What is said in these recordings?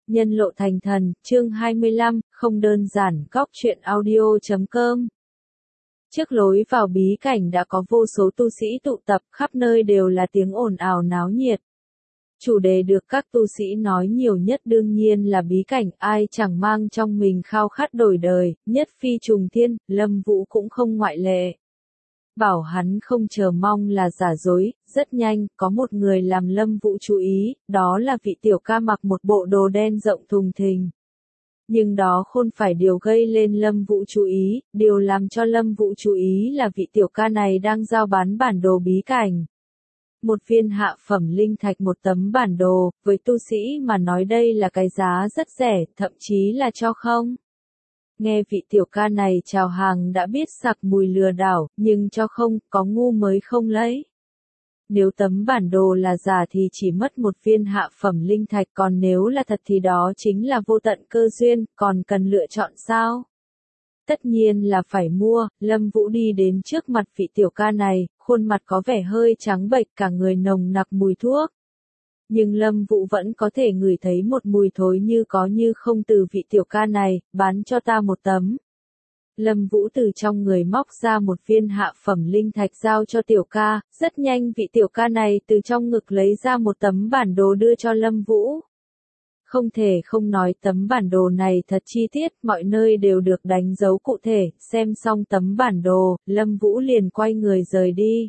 Nhân lộ thành thần, chương 25, không đơn giản, góc truyện audio.com. Trước lối vào bí cảnh đã có vô số tu sĩ tụ tập, khắp nơi đều là tiếng ồn ào náo nhiệt. Chủ đề được các tu sĩ nói nhiều nhất đương nhiên là bí cảnh, ai chẳng mang trong mình khao khát đổi đời, nhất phi trùng thiên, Lâm Vũ cũng không ngoại lệ. Bảo hắn không chờ mong là giả dối, rất nhanh, có một người làm Lâm Vũ chú ý, đó là vị tiểu ca mặc một bộ đồ đen rộng thùng thình. Nhưng đó không phải điều gây lên Lâm Vũ chú ý, điều làm cho Lâm Vũ chú ý là vị tiểu ca này đang giao bán bản đồ bí cảnh. Một viên hạ phẩm linh thạch một tấm bản đồ, với tu sĩ mà nói đây là cái giá rất rẻ, thậm chí là cho không. Nghe vị tiểu ca này chào hàng đã biết sặc mùi lừa đảo, nhưng cho không, có ngu mới không lấy. Nếu tấm bản đồ là giả thì chỉ mất một viên hạ phẩm linh thạch, còn nếu là thật thì đó chính là vô tận cơ duyên, còn cần lựa chọn sao? Tất nhiên là phải mua. Lâm Vũ đi đến trước mặt vị tiểu ca này, khuôn mặt có vẻ hơi trắng bệch, cả người nồng nặc mùi thuốc. Nhưng Lâm Vũ vẫn có thể ngửi thấy một mùi thối như có như không từ vị tiểu ca này, bán cho ta một tấm. Lâm Vũ từ trong người móc ra một viên hạ phẩm linh thạch giao cho tiểu ca, rất nhanh vị tiểu ca này từ trong ngực lấy ra một tấm bản đồ đưa cho Lâm Vũ. Không thể không nói tấm bản đồ này thật chi tiết, mọi nơi đều được đánh dấu cụ thể, xem xong tấm bản đồ, Lâm Vũ liền quay người rời đi.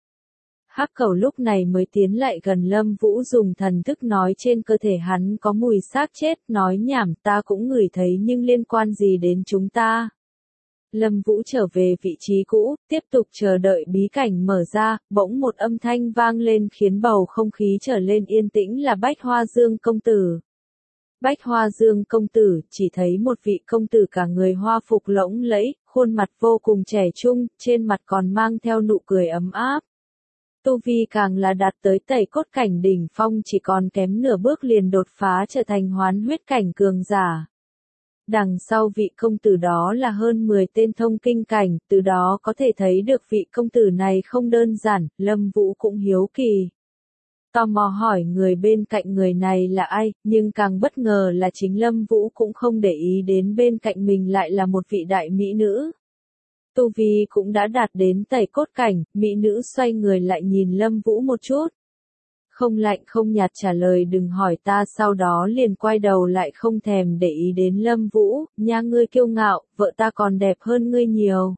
Hắc Cẩu lúc này mới tiến lại gần Lâm Vũ dùng thần thức nói trên cơ thể hắn có mùi xác chết, nói nhảm ta cũng ngửi thấy nhưng liên quan gì đến chúng ta. Lâm Vũ trở về vị trí cũ, tiếp tục chờ đợi bí cảnh mở ra, bỗng một âm thanh vang lên khiến bầu không khí trở lên yên tĩnh là Bách Hoa Dương công tử. Bách Hoa Dương công tử, chỉ thấy một vị công tử cả người hoa phục lộng lẫy, khuôn mặt vô cùng trẻ trung, trên mặt còn mang theo nụ cười ấm áp. Tu vi càng là đạt tới tẩy cốt cảnh đỉnh phong, chỉ còn kém nửa bước liền đột phá trở thành hoán huyết cảnh cường giả. Đằng sau vị công tử đó là hơn 10 tên thông kinh cảnh, từ đó có thể thấy được vị công tử này không đơn giản, Lâm Vũ cũng hiếu kỳ. Tò mò hỏi người bên cạnh người này là ai, nhưng càng bất ngờ là chính Lâm Vũ cũng không để ý đến bên cạnh mình lại là một vị đại mỹ nữ. Tu vi cũng đã đạt đến tẩy cốt cảnh, mỹ nữ xoay người lại nhìn Lâm Vũ một chút. Không lạnh không nhạt trả lời đừng hỏi ta, sau đó liền quay đầu lại không thèm để ý đến Lâm Vũ, nha ngươi kiêu ngạo, vợ ta còn đẹp hơn ngươi nhiều.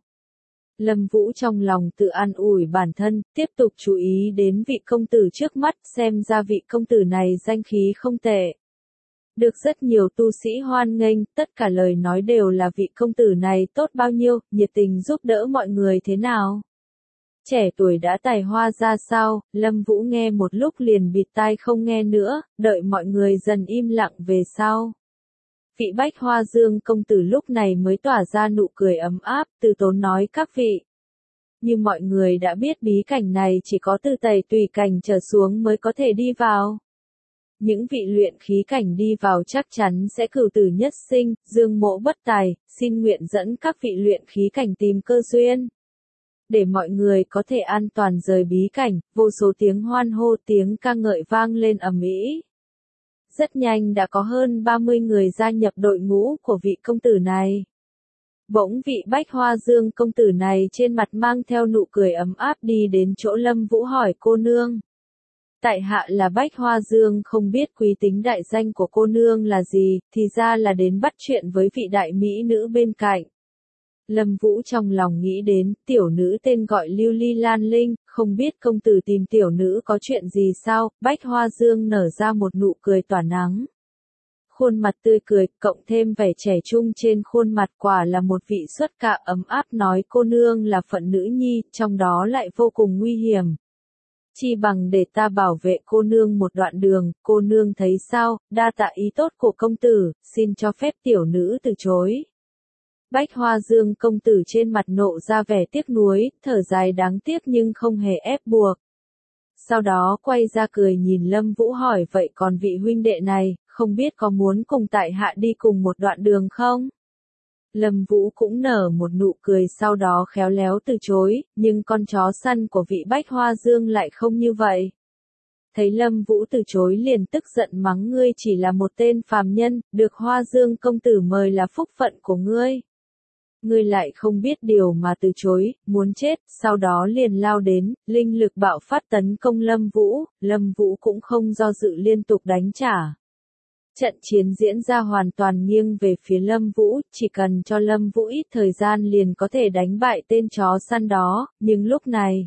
Lâm Vũ trong lòng tự an ủi bản thân, tiếp tục chú ý đến vị công tử trước mắt, xem ra vị công tử này danh khí không tệ. Được rất nhiều tu sĩ hoan nghênh, tất cả lời nói đều là vị công tử này tốt bao nhiêu, nhiệt tình giúp đỡ mọi người thế nào. Trẻ tuổi đã tài hoa ra sao, Lâm Vũ nghe một lúc liền bịt tai không nghe nữa, đợi mọi người dần im lặng về sau. Vị Bách Hoa Dương công tử lúc này mới tỏa ra nụ cười ấm áp, từ tốn nói các vị. Như mọi người đã biết bí cảnh này chỉ có từ tẩy tùy cảnh trở xuống mới có thể đi vào. Những vị luyện khí cảnh đi vào chắc chắn sẽ cửu tử nhất sinh, dương mộ bất tài, xin nguyện dẫn các vị luyện khí cảnh tìm cơ duyên. Để mọi người có thể an toàn rời bí cảnh, vô số tiếng hoan hô tiếng ca ngợi vang lên ầm ĩ. Rất nhanh đã có hơn 30 người gia nhập đội ngũ của vị công tử này. Bỗng vị Bách Hoa Dương công tử này trên mặt mang theo nụ cười ấm áp đi đến chỗ Lâm Vũ hỏi cô nương. Tại hạ là Bách Hoa Dương, không biết quý tính đại danh của cô nương là gì, thì ra là đến bắt chuyện với vị đại mỹ nữ bên cạnh. Lâm Vũ trong lòng nghĩ đến, tiểu nữ tên gọi Lưu Ly Lan Linh, không biết công tử tìm tiểu nữ có chuyện gì sao, Bách Hoa Dương nở ra một nụ cười tỏa nắng. Khuôn mặt tươi cười, cộng thêm vẻ trẻ trung trên khuôn mặt quả là một vị xuất ca ấm áp nói cô nương là phận nữ nhi, trong đó lại vô cùng nguy hiểm. Chi bằng để ta bảo vệ cô nương một đoạn đường, cô nương thấy sao, đa tạ ý tốt của công tử, xin cho phép tiểu nữ từ chối. Bách Hoa Dương công tử trên mặt nộ ra vẻ tiếc nuối, thở dài đáng tiếc nhưng không hề ép buộc. Sau đó quay ra cười nhìn Lâm Vũ hỏi vậy còn vị huynh đệ này, không biết có muốn cùng tại hạ đi cùng một đoạn đường không? Lâm Vũ cũng nở một nụ cười sau đó khéo léo từ chối, nhưng con chó săn của vị Bách Hoa Dương lại không như vậy. thấy Lâm Vũ từ chối liền tức giận mắng ngươi chỉ là một tên phàm nhân, được Hoa Dương công tử mời là phúc phận của ngươi. Ngươi lại không biết điều mà từ chối, muốn chết, sau đó liền lao đến, linh lực bạo phát tấn công Lâm Vũ cũng không do dự liên tục đánh trả. Trận chiến diễn ra hoàn toàn nghiêng về phía Lâm Vũ, chỉ cần cho Lâm Vũ ít thời gian liền có thể đánh bại tên chó săn đó, nhưng lúc này,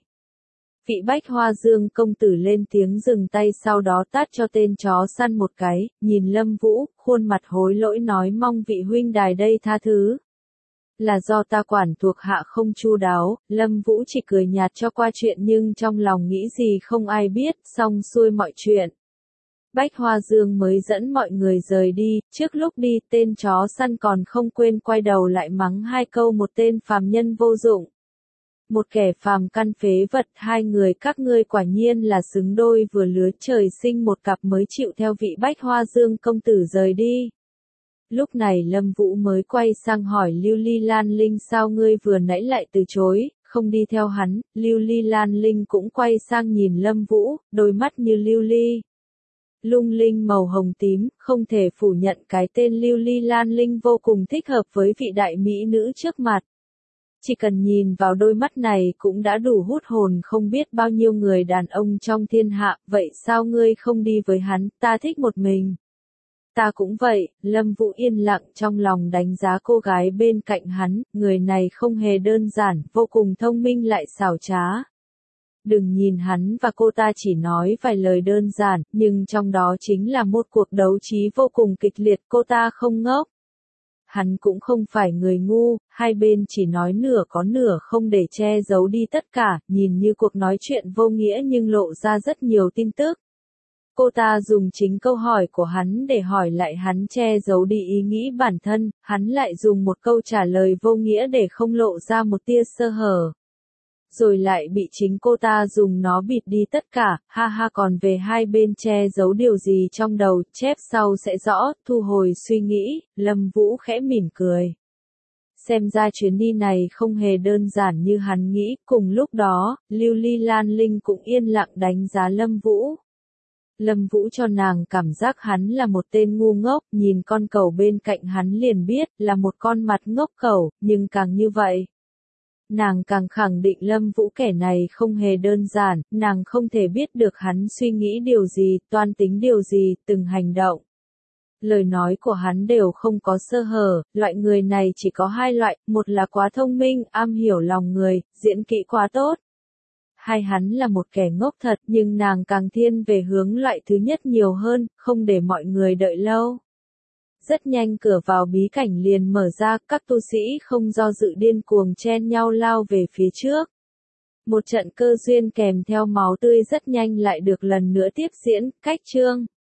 vị Bách Hoa Dương công tử lên tiếng dừng tay sau đó tát cho tên chó săn một cái, nhìn Lâm Vũ, khuôn mặt hối lỗi nói mong vị huynh đài đây tha thứ. Là do ta quản thuộc hạ không chu đáo, Lâm Vũ chỉ cười nhạt cho qua chuyện nhưng trong lòng nghĩ gì không ai biết, xong xuôi mọi chuyện. Bách Hoa Dương mới dẫn mọi người rời đi, trước lúc đi tên chó săn còn không quên quay đầu lại mắng hai câu một tên phàm nhân vô dụng. Một kẻ phàm căn phế vật, hai người các ngươi quả nhiên là xứng đôi vừa lứa trời sinh một cặp mới chịu theo vị Bách Hoa Dương công tử rời đi. Lúc này Lâm Vũ mới quay sang hỏi Lưu Ly Lan Linh sao ngươi vừa nãy lại từ chối, không đi theo hắn, Lưu Ly Lan Linh cũng quay sang nhìn Lâm Vũ, đôi mắt như lưu ly lung linh màu hồng tím, không thể phủ nhận cái tên Lưu Ly Lan Linh vô cùng thích hợp với vị đại mỹ nữ trước mặt. Chỉ cần nhìn vào đôi mắt này cũng đã đủ hút hồn không biết bao nhiêu người đàn ông trong thiên hạ, vậy sao ngươi không đi với hắn, ta thích một mình. Ta cũng vậy, Lâm Vũ yên lặng trong lòng đánh giá cô gái bên cạnh hắn, người này không hề đơn giản, vô cùng thông minh lại xảo trá. Đừng nhìn hắn và cô ta chỉ nói vài lời đơn giản, nhưng trong đó chính là một cuộc đấu trí vô cùng kịch liệt, cô ta không ngốc. Hắn cũng không phải người ngu, hai bên chỉ nói nửa có nửa không để che giấu đi tất cả, nhìn như cuộc nói chuyện vô nghĩa nhưng lộ ra rất nhiều tin tức. Cô ta dùng chính câu hỏi của hắn để hỏi lại hắn che giấu đi ý nghĩ bản thân, hắn lại dùng một câu trả lời vô nghĩa để không lộ ra một tia sơ hở. Rồi lại bị chính cô ta dùng nó bịt đi tất cả, ha ha còn về hai bên che giấu điều gì trong đầu, chép sau sẽ rõ, thu hồi suy nghĩ, Lâm Vũ khẽ mỉm cười. Xem ra chuyến đi này không hề đơn giản như hắn nghĩ, cùng lúc đó, Lưu Ly Lan Linh cũng yên lặng đánh giá Lâm Vũ. Lâm Vũ cho nàng cảm giác hắn là một tên ngu ngốc, nhìn con cẩu bên cạnh hắn liền biết là một con mặt ngốc cẩu, nhưng càng như vậy. Nàng càng khẳng định Lâm Vũ kẻ này không hề đơn giản, nàng không thể biết được hắn suy nghĩ điều gì, toan tính điều gì, từng hành động. Lời nói của hắn đều không có sơ hở, loại người này chỉ có hai loại, một là quá thông minh, am hiểu lòng người, diễn kỹ quá tốt. Hai hắn là một kẻ ngốc thật nhưng nàng càng thiên về hướng loại thứ nhất nhiều hơn, không để mọi người đợi lâu. Rất nhanh cửa vào bí cảnh liền mở ra, các tu sĩ không do dự điên cuồng chen nhau lao về phía trước. Một trận cơ duyên kèm theo máu tươi rất nhanh lại được lần nữa tiếp diễn, cách chương.